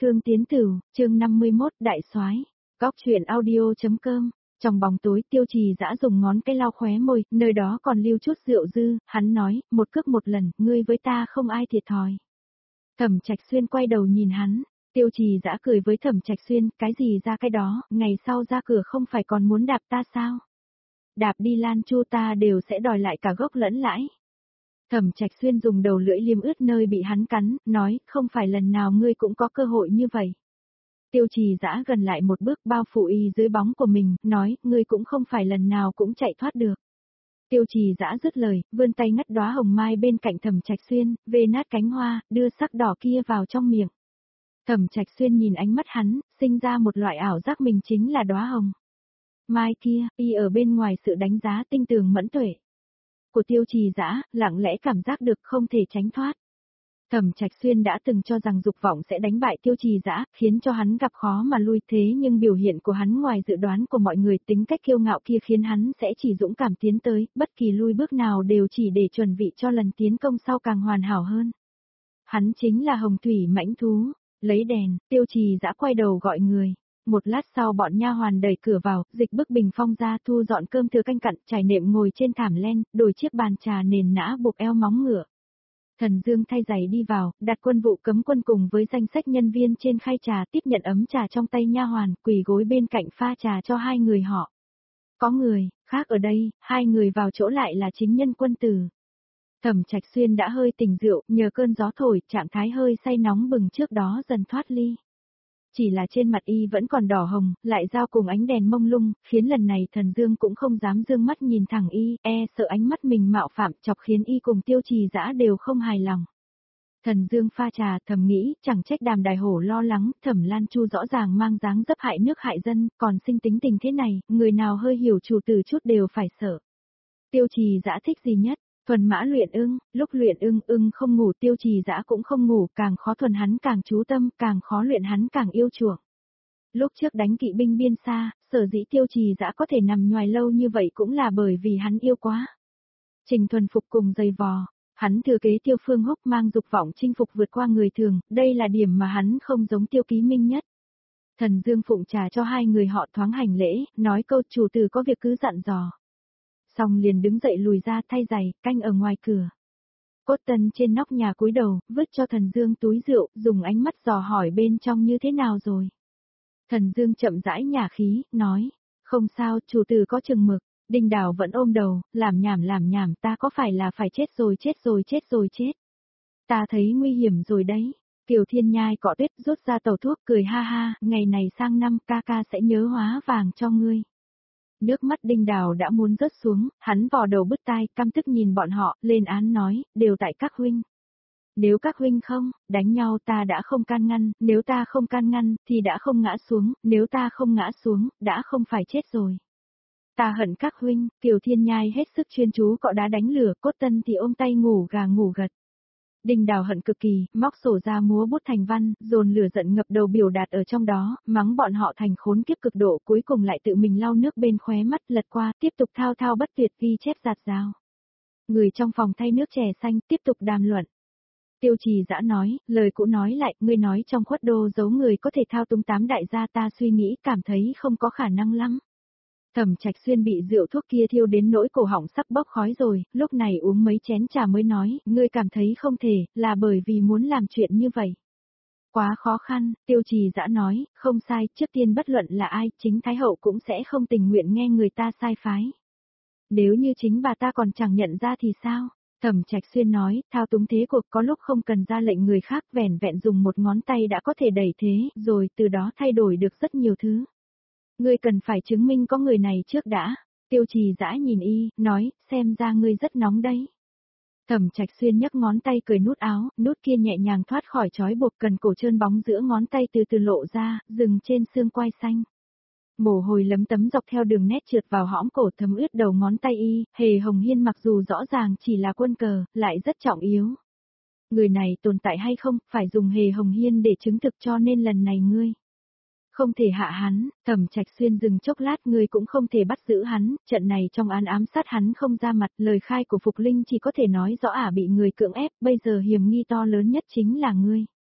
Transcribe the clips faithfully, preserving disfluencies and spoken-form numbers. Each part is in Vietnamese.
Thương Tiến Tửu, chương năm mươi mốt, Đại Soái. Góc truyện audio chấm com. Trong bóng tối, Tiêu Trì Dã dùng ngón cái lau khóe môi, nơi đó còn lưu chút rượu dư, hắn nói, một cước một lần, ngươi với ta không ai thiệt thòi. Thẩm Trạch Xuyên quay đầu nhìn hắn, Tiêu Trì Dã cười với Thẩm Trạch Xuyên, cái gì ra cái đó, ngày sau ra cửa không phải còn muốn đạp ta sao? Đạp đi Lan Chu ta đều sẽ đòi lại cả gốc lẫn lãi. Thẩm Trạch Xuyên dùng đầu lưỡi liếm ướt nơi bị hắn cắn, nói, không phải lần nào ngươi cũng có cơ hội như vậy. Tiêu Trì Dã gần lại một bước bao phủ y dưới bóng của mình, nói, ngươi cũng không phải lần nào cũng chạy thoát được. Tiêu Trì Dã dứt lời, vươn tay ngắt đóa hồng mai bên cạnh Thẩm Trạch Xuyên, vê nát cánh hoa, đưa sắc đỏ kia vào trong miệng. Thẩm Trạch Xuyên nhìn ánh mắt hắn, sinh ra một loại ảo giác mình chính là đóa hồng mai kia, y ở bên ngoài sự đánh giá tinh tường mẫn tuệ của Tiêu Trì Dã, lặng lẽ cảm giác được không thể tránh thoát. Thẩm Trạch Xuyên đã từng cho rằng dục vọng sẽ đánh bại Tiêu Trì Dã, khiến cho hắn gặp khó mà lui, thế nhưng biểu hiện của hắn ngoài dự đoán của mọi người, tính cách kiêu ngạo kia khiến hắn sẽ chỉ dũng cảm tiến tới, bất kỳ lui bước nào đều chỉ để chuẩn bị cho lần tiến công sau càng hoàn hảo hơn. Hắn chính là hồng thủy mãnh thú. Lấy đèn, Tiêu Trì Dã quay đầu gọi người. Một lát sau bọn nha hoàn đẩy cửa vào, dịch bức bình phong ra, thu dọn cơm thừa canh cặn, trải nệm ngồi trên thảm len, đổi chiếc bàn trà nền nã buộc eo móng ngựa. Thần Dương thay giày đi vào, đặt quân vụ cấm quân cùng với danh sách nhân viên trên khay trà, tiếp nhận ấm trà trong tay nha hoàn, quỳ gối bên cạnh pha trà cho hai người họ. Có người khác ở đây, hai người vào chỗ lại là chính nhân quân tử. Thẩm Trạch Xuyên đã hơi tỉnh rượu, nhờ cơn gió thổi, trạng thái hơi say nóng bừng trước đó dần thoát ly. Chỉ là trên mặt y vẫn còn đỏ hồng, lại giao cùng ánh đèn mông lung, khiến lần này Thần Dương cũng không dám dương mắt nhìn thẳng y, e sợ ánh mắt mình mạo phạm, chọc khiến y cùng Tiêu Trì Dã đều không hài lòng. Thần Dương pha trà, thầm nghĩ, chẳng trách Đàm Đài Hổ lo lắng, Thẩm Lan Chu rõ ràng mang dáng dấp hại nước hại dân, còn sinh tính tình thế này, người nào hơi hiểu chủ tử chút đều phải sợ. Tiêu Trì Dã thích gì nhất? Thuần mã luyện ưng, lúc luyện ưng, ưng không ngủ, Tiêu Trì Dã cũng không ngủ, càng khó thuần hắn càng chú tâm, càng khó luyện hắn càng yêu chuộng. Lúc trước đánh kỵ binh biên xa, sở dĩ Tiêu Trì Dã có thể nằm nhoài lâu như vậy cũng là bởi vì hắn yêu quá. Trình thuần phục cùng giày vò, hắn thừa kế Tiêu Phương Húc mang dục vọng chinh phục vượt qua người thường, đây là điểm mà hắn không giống Tiêu Ký Minh nhất. Thần Dương phụng trà cho hai người họ thoáng hành lễ, nói câu chủ tử có việc cứ dặn dò. Xong liền đứng dậy lùi ra thay giày, canh ở ngoài cửa. Cốt Tân trên nóc nhà cúi đầu, vứt cho Thần Dương túi rượu, dùng ánh mắt dò hỏi bên trong như thế nào rồi. Thần Dương chậm rãi nhả khí, nói, không sao, chủ tử có chừng mực. Đinh Đào vẫn ôm đầu, làm nhảm làm nhảm, ta có phải là phải chết rồi chết rồi chết rồi chết. Ta thấy nguy hiểm rồi đấy. Kiều Thiên Nhai cọ tuyết rút ra tàu thuốc cười ha ha, ngày này sang năm ca ca sẽ nhớ hóa vàng cho ngươi. Nước mắt Đinh Đào đã muốn rớt xuống, hắn vò đầu bứt tai, căm tức nhìn bọn họ, lên án nói, đều tại các huynh. Nếu các huynh không, đánh nhau ta đã không can ngăn, nếu ta không can ngăn, thì đã không ngã xuống, nếu ta không ngã xuống, đã không phải chết rồi. Ta hận các huynh, Kiều Thiên Nhai hết sức chuyên chú cọ đá đánh lửa, Cốt Tân thì ôm tay ngủ gà ngủ gật. Đinh Đào hận cực kỳ, móc sổ ra múa bút thành văn, dồn lửa giận ngập đầu biểu đạt ở trong đó, mắng bọn họ thành khốn kiếp cực độ, cuối cùng lại tự mình lau nước bên khóe mắt lật qua, tiếp tục thao thao bất tuyệt ghi chép giạt rào. Người trong phòng thay nước chè xanh, tiếp tục đàm luận. Tiêu Trì Dã nói, lời cũ nói lại, ngươi nói trong khuất đô giấu người có thể thao túng tám đại gia, ta suy nghĩ cảm thấy không có khả năng lắm. Thẩm Trạch Xuyên bị rượu thuốc kia thiêu đến nỗi cổ họng sắp bốc khói rồi, lúc này uống mấy chén trà mới nói, ngươi cảm thấy không thể, là bởi vì muốn làm chuyện như vậy. Quá khó khăn, Tiêu Trì Dã nói, không sai, trước tiên bất luận là ai, chính Thái Hậu cũng sẽ không tình nguyện nghe người ta sai phái. Nếu như chính bà ta còn chẳng nhận ra thì sao? Thẩm Trạch Xuyên nói, thao túng thế cuộc có lúc không cần ra lệnh người khác, vẻn vẹn dùng một ngón tay đã có thể đẩy thế, rồi từ đó thay đổi được rất nhiều thứ. Ngươi cần phải chứng minh có người này trước đã. Tiêu Trì Dã nhìn y, nói, xem ra ngươi rất nóng đấy. Thẩm Trạch Xuyên nhấc ngón tay cởi nút áo, nút kia nhẹ nhàng thoát khỏi trói buộc, cần cổ trơn bóng giữa ngón tay từ từ lộ ra, dừng trên xương quai xanh. Mồ hôi lấm tấm dọc theo đường nét trượt vào hõm cổ thấm ướt đầu ngón tay y, Hề Hồng Hiên mặc dù rõ ràng chỉ là quân cờ, lại rất trọng yếu. Người này tồn tại hay không, phải dùng Hề Hồng Hiên để chứng thực, cho nên lần này ngươi không thể hạ hắn. Thẩm Trạch Xuyên dừng chốc lát, ngươi cũng không thể bắt giữ hắn, trận này trong án ám sát hắn không ra mặt, lời khai của Phục Linh chỉ có thể nói rõ ả bị người cưỡng ép, bây giờ hiểm nghi to lớn nhất chính là ngươi.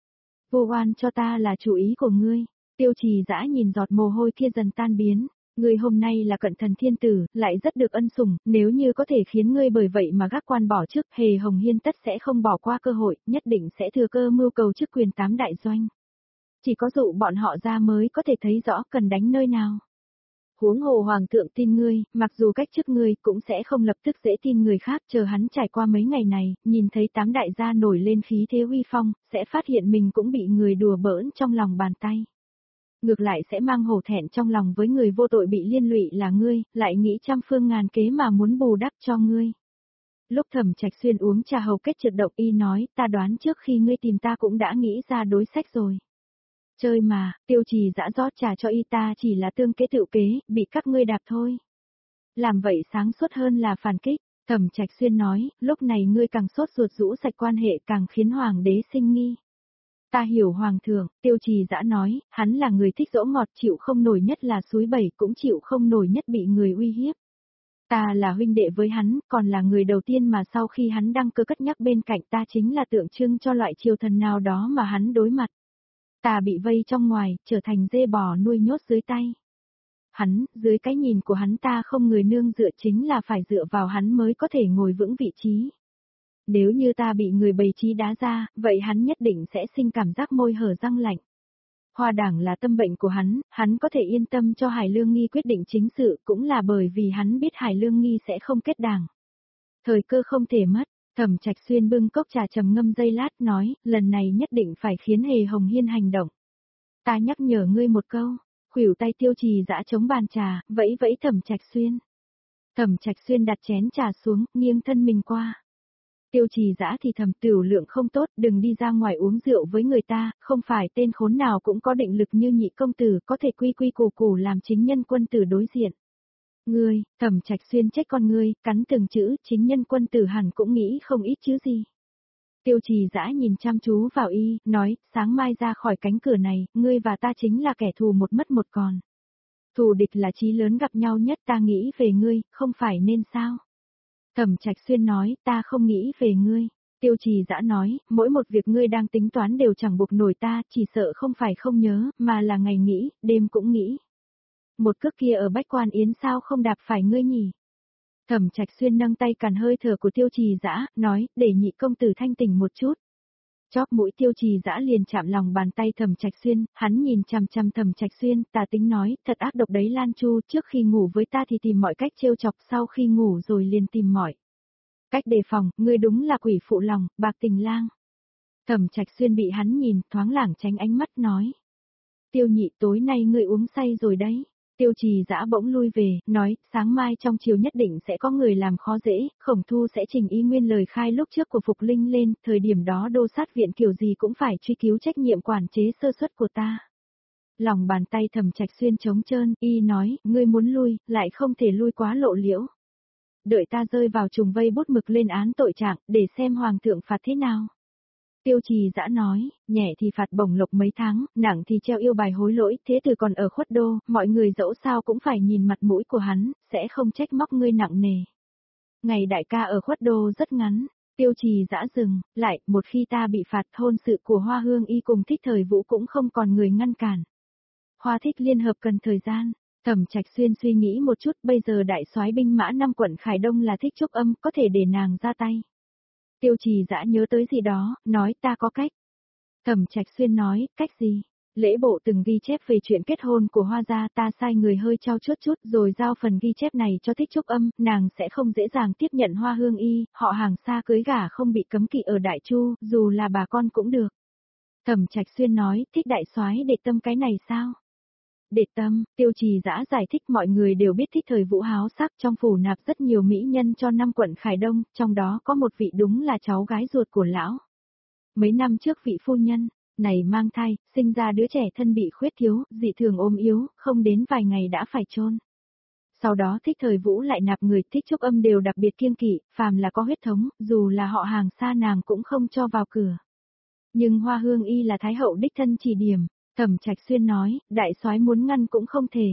Vu oan cho ta là chủ ý của ngươi. Tiêu Trì Dã nhìn giọt mồ hôi kia dần tan biến. Ngươi hôm nay là cận thần thiên tử, lại rất được ân sủng, nếu như có thể khiến ngươi bởi vậy mà gác quan bỏ chức, Hề Hồng Hiên tất sẽ không bỏ qua cơ hội, nhất định sẽ thừa cơ mưu cầu chức quyền tám đại doanh. Chỉ có dụ bọn họ ra mới có thể thấy rõ cần đánh nơi nào. Huống hồ hoàng thượng tin ngươi, mặc dù cách chức ngươi cũng sẽ không lập tức dễ tin người khác, chờ hắn trải qua mấy ngày này, nhìn thấy tám đại gia nổi lên khí thế uy phong, sẽ phát hiện mình cũng bị người đùa bỡn trong lòng bàn tay. Ngược lại sẽ mang hổ thẹn trong lòng với người vô tội bị liên lụy là ngươi, lại nghĩ trăm phương ngàn kế mà muốn bù đắp cho ngươi. Lúc Thẩm Trạch Xuyên uống trà hầu kết trượt độc y nói, ta đoán trước khi ngươi tìm ta cũng đã nghĩ ra đối sách rồi. Chơi mà, Tiêu Trì Dã rót trà cho y, ta chỉ là tương kế tự kế, bị các ngươi đạp thôi. Làm vậy sáng suốt hơn là phản kích, Thẩm Trạch Xuyên nói, lúc này ngươi càng sốt ruột rũ sạch quan hệ càng khiến hoàng đế sinh nghi. Ta hiểu hoàng thượng, Tiêu Trì Dã nói, hắn là người thích dỗ ngọt, chịu không nổi nhất là suối bẩy, cũng chịu không nổi nhất bị người uy hiếp. Ta là huynh đệ với hắn, còn là người đầu tiên mà sau khi hắn đăng cơ cất nhắc bên cạnh ta chính là tượng trưng cho loại triều thần nào đó mà hắn đối mặt. Ta bị vây trong ngoài, trở thành dê bò nuôi nhốt dưới tay. Hắn, dưới cái nhìn của hắn ta không người nương dựa, chính là phải dựa vào hắn mới có thể ngồi vững vị trí. Nếu như ta bị người bày trí đá ra, vậy hắn nhất định sẽ sinh cảm giác môi hở răng lạnh. Hoa đảng là tâm bệnh của hắn, hắn có thể yên tâm cho Hải Lương Nghi quyết định chính sự cũng là bởi vì hắn biết Hải Lương Nghi sẽ không kết đảng. Thời cơ không thể mất, Thẩm Trạch Xuyên bưng cốc trà trầm ngâm giây lát nói, lần này nhất định phải khiến Hề Hồng Hiên hành động. Ta nhắc nhở ngươi một câu, khuỷu tay Tiêu Trì Dã chống bàn trà, vẫy vẫy Thẩm Trạch Xuyên. Thẩm Trạch Xuyên đặt chén trà xuống, nghiêng thân mình qua. Tiêu Trì Dã thì thầm, tiểu lượng không tốt, đừng đi ra ngoài uống rượu với người ta, không phải tên khốn nào cũng có định lực như nhị công tử, có thể quy quy củ củ làm chính nhân quân tử đối diện. Ngươi, Thẩm Trạch Xuyên trách con ngươi, cắn từng chữ, chính nhân quân tử hẳn cũng nghĩ không ít chứ gì. Tiêu Trì Dã nhìn chăm chú vào y, nói, sáng mai ra khỏi cánh cửa này, ngươi và ta chính là kẻ thù một mất một còn. Thù địch là chí lớn gặp nhau nhất, ta nghĩ về ngươi, không phải nên sao? Thẩm Trạch Xuyên nói, ta không nghĩ về ngươi. Tiêu Trì Dã nói, mỗi một việc ngươi đang tính toán đều chẳng buộc nổi ta, chỉ sợ không phải không nhớ, mà là ngày nghĩ, đêm cũng nghĩ. Một cước kia ở Bách Quan Yến sao không đạp phải ngươi nhỉ? Thẩm Trạch Xuyên nâng tay cản hơi thở của Tiêu Trì Dã, nói, để nhị công tử thanh tỉnh một chút. Chóp mũi Tiêu Trì Dã liền chạm lòng bàn tay Thẩm Trạch Xuyên, hắn nhìn chằm chằm Thẩm Trạch Xuyên, tà tính nói, thật ác độc đấy Lan Chu, trước khi ngủ với ta thì tìm mọi cách trêu chọc, sau khi ngủ rồi liền tìm mọi cách đề phòng, ngươi đúng là quỷ phụ lòng, bạc tình lang. Thẩm Trạch Xuyên bị hắn nhìn, thoáng lảng tránh ánh mắt nói. Tiêu nhị, tối nay ngươi uống say rồi đấy. Tiêu Trì Dã bỗng lui về, nói, sáng mai trong chiều nhất định sẽ có người làm khó dễ, Khổng Thu sẽ trình ý nguyên lời khai lúc trước của Phục Linh lên, thời điểm đó đô sát viện kiểu gì cũng phải truy cứu trách nhiệm quản chế sơ suất của ta. Lòng bàn tay Thẩm Trạch Xuyên trống trơn, y nói, ngươi muốn lui, lại không thể lui quá lộ liễu. Đợi ta rơi vào trùng vây bút mực lên án tội trạng, để xem hoàng thượng phạt thế nào. Tiêu Trì Dã nói, nhẹ thì phạt bổng lộc mấy tháng, nặng thì treo yêu bài hối lỗi, thế từ còn ở Khuất Đô, mọi người dẫu sao cũng phải nhìn mặt mũi của hắn, sẽ không trách móc ngươi nặng nề. Ngày đại ca ở Khuất Đô rất ngắn, Tiêu Trì Dã dừng, lại, một khi ta bị phạt hôn sự của Hoa Hương Y cùng Thích Thời Vũ cũng không còn người ngăn cản. Hoa Thích liên hợp cần thời gian. Thẩm Trạch Xuyên suy nghĩ một chút, bây giờ đại soái binh mã năm quận Khải Đông là Thích Trúc Âm, có thể để nàng ra tay. Tiêu Trì Dã nhớ tới gì đó, nói ta có cách. Thẩm Trạch Xuyên nói, cách gì? Lễ bộ từng ghi chép về chuyện kết hôn của Hoa gia, ta sai người hơi trao chút chút rồi giao phần ghi chép này cho Thích Trúc Âm, nàng sẽ không dễ dàng tiếp nhận Hoa Hương Y, họ hàng xa cưới gả không bị cấm kỵ ở Đại Chu, dù là bà con cũng được. Thẩm Trạch Xuyên nói, Thích đại soái để tâm cái này sao? Để tâm, Tiêu Trì Dã giải thích, mọi người đều biết Thích Thời Vũ háo sắc, trong phủ nạp rất nhiều mỹ nhân cho năm quận Khải Đông, trong đó có một vị đúng là cháu gái ruột của lão. Mấy năm trước vị phu nhân này mang thai, sinh ra đứa trẻ thân bị khuyết thiếu, dị thường ốm yếu, không đến vài ngày đã phải chôn. Sau đó Thích Thời Vũ lại nạp người, Thích Trúc Âm đều đặc biệt kiêng kỵ, phàm là có huyết thống, dù là họ hàng xa nàng cũng không cho vào cửa. Nhưng Hoa Hương Y là thái hậu đích thân chỉ điểm. Thẩm Trạch Xuyên nói, đại soái muốn ngăn cũng không thể.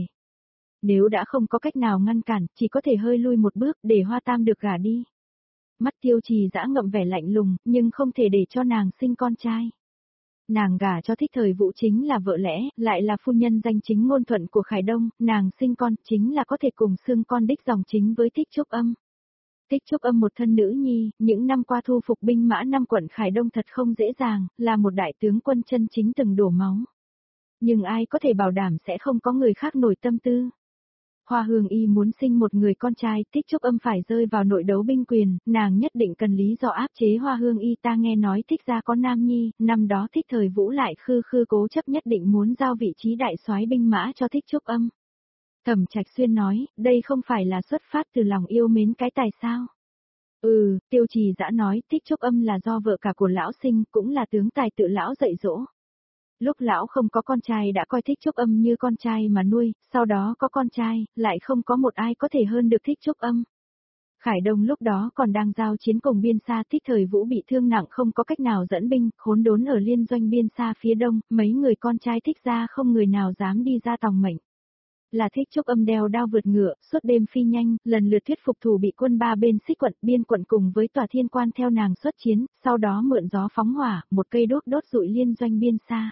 Nếu đã không có cách nào ngăn cản, chỉ có thể hơi lui một bước để Hoa Tam được gả đi. Mắt Tiêu Trì Dã ngậm vẻ lạnh lùng, nhưng không thể để cho nàng sinh con trai. Nàng gả cho Thích Thời Vũ chính là vợ lẽ, lại là phu nhân danh chính ngôn thuận của Khải Đông, nàng sinh con chính là có thể cùng xưng con đích dòng chính với Thích Trúc Âm. Thích Trúc Âm một thân nữ nhi, những năm qua thu phục binh mã năm quận Khải Đông thật không dễ dàng, là một đại tướng quân chân chính từng đổ máu. Nhưng ai có thể bảo đảm sẽ không có người khác nổi tâm tư. Hoa Hương Y muốn sinh một người con trai, Thích Trúc Âm phải rơi vào nội đấu binh quyền, nàng nhất định cần lý do áp chế Hoa Hương Y. Ta nghe nói Thích gia có nam nhi, năm đó Thích Thời Vũ lại khư khư cố chấp nhất định muốn giao vị trí đại soái binh mã cho Thích Trúc Âm. Thẩm Trạch Xuyên nói, đây không phải là xuất phát từ lòng yêu mến cái tài sao? Ừ, Tiêu Trì Dã nói, Thích Trúc Âm là do vợ cả của lão sinh, cũng là tướng tài tự lão dạy dỗ. Lúc lão không có con trai đã coi Thích Trúc Âm như con trai mà nuôi, sau đó có con trai, lại không có một ai có thể hơn được Thích Trúc Âm. Khải Đông lúc đó còn đang giao chiến cùng biên xa, Thích Thời Vũ bị thương nặng không có cách nào dẫn binh, khốn đốn ở liên doanh biên xa phía đông, mấy người con trai Thích gia không người nào dám đi ra tòng mệnh. Là Thích Trúc Âm đeo đao vượt ngựa, suốt đêm phi nhanh, lần lượt thuyết phục thủ bị quân ba bên xích quận, biên quận cùng với tòa thiên quan theo nàng xuất chiến, sau đó mượn gió phóng hỏa, một cây đốt đốt rụi liên doanh biên xa.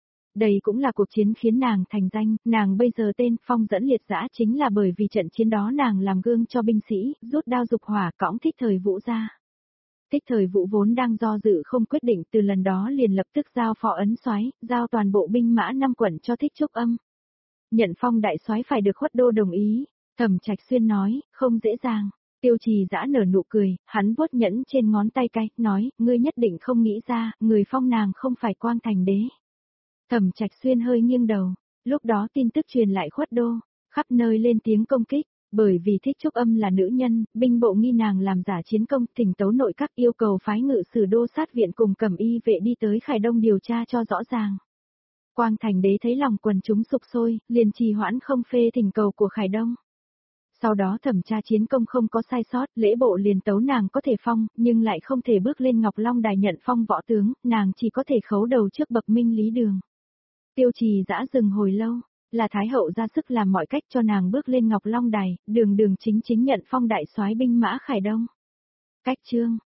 Đây cũng là cuộc chiến khiến nàng thành danh, nàng bây giờ tên Phong Dẫn Liệt Dã chính là bởi vì trận chiến đó nàng làm gương cho binh sĩ, rút đao dục hỏa cõng Thích Thời Vũ ra. Thích Thời Vũ vốn đang do dự không quyết định, từ lần đó liền lập tức giao phó ấn soái, giao toàn bộ binh mã năm quận cho Thích Trúc Âm. Nhận phong đại soái phải được Khuất Đô đồng ý, Thẩm Trạch Xuyên nói, không dễ dàng. Tiêu Trì Dã nở nụ cười, hắn vuốt nhẫn trên ngón tay cái, nói, ngươi nhất định không nghĩ ra, người phong nàng không phải Quang Thành đế. Thẩm Trạch Xuyên hơi nghiêng đầu, lúc đó tin tức truyền lại Khuất Đô, khắp nơi lên tiếng công kích, bởi vì Thích Trúc Âm là nữ nhân, binh bộ nghi nàng làm giả chiến công, thỉnh tấu nội các yêu cầu phái ngự sử đô sát viện cùng cẩm y vệ đi tới Khải Đông điều tra cho rõ ràng. Quang Thành đế thấy lòng quần chúng sục sôi, liền trì hoãn không phê thỉnh cầu của Khải Đông. Sau đó thẩm tra chiến công không có sai sót, lễ bộ liền tấu nàng có thể phong, nhưng lại không thể bước lên Ngọc Long đài nhận phong võ tướng, nàng chỉ có thể khấu đầu trước bậc minh lý đường. Tiêu Trì Dã dừng hồi lâu, là Thái hậu ra sức làm mọi cách cho nàng bước lên Ngọc Long đài, đường đường chính chính nhận phong đại soái binh mã Khải Đông. Cách chương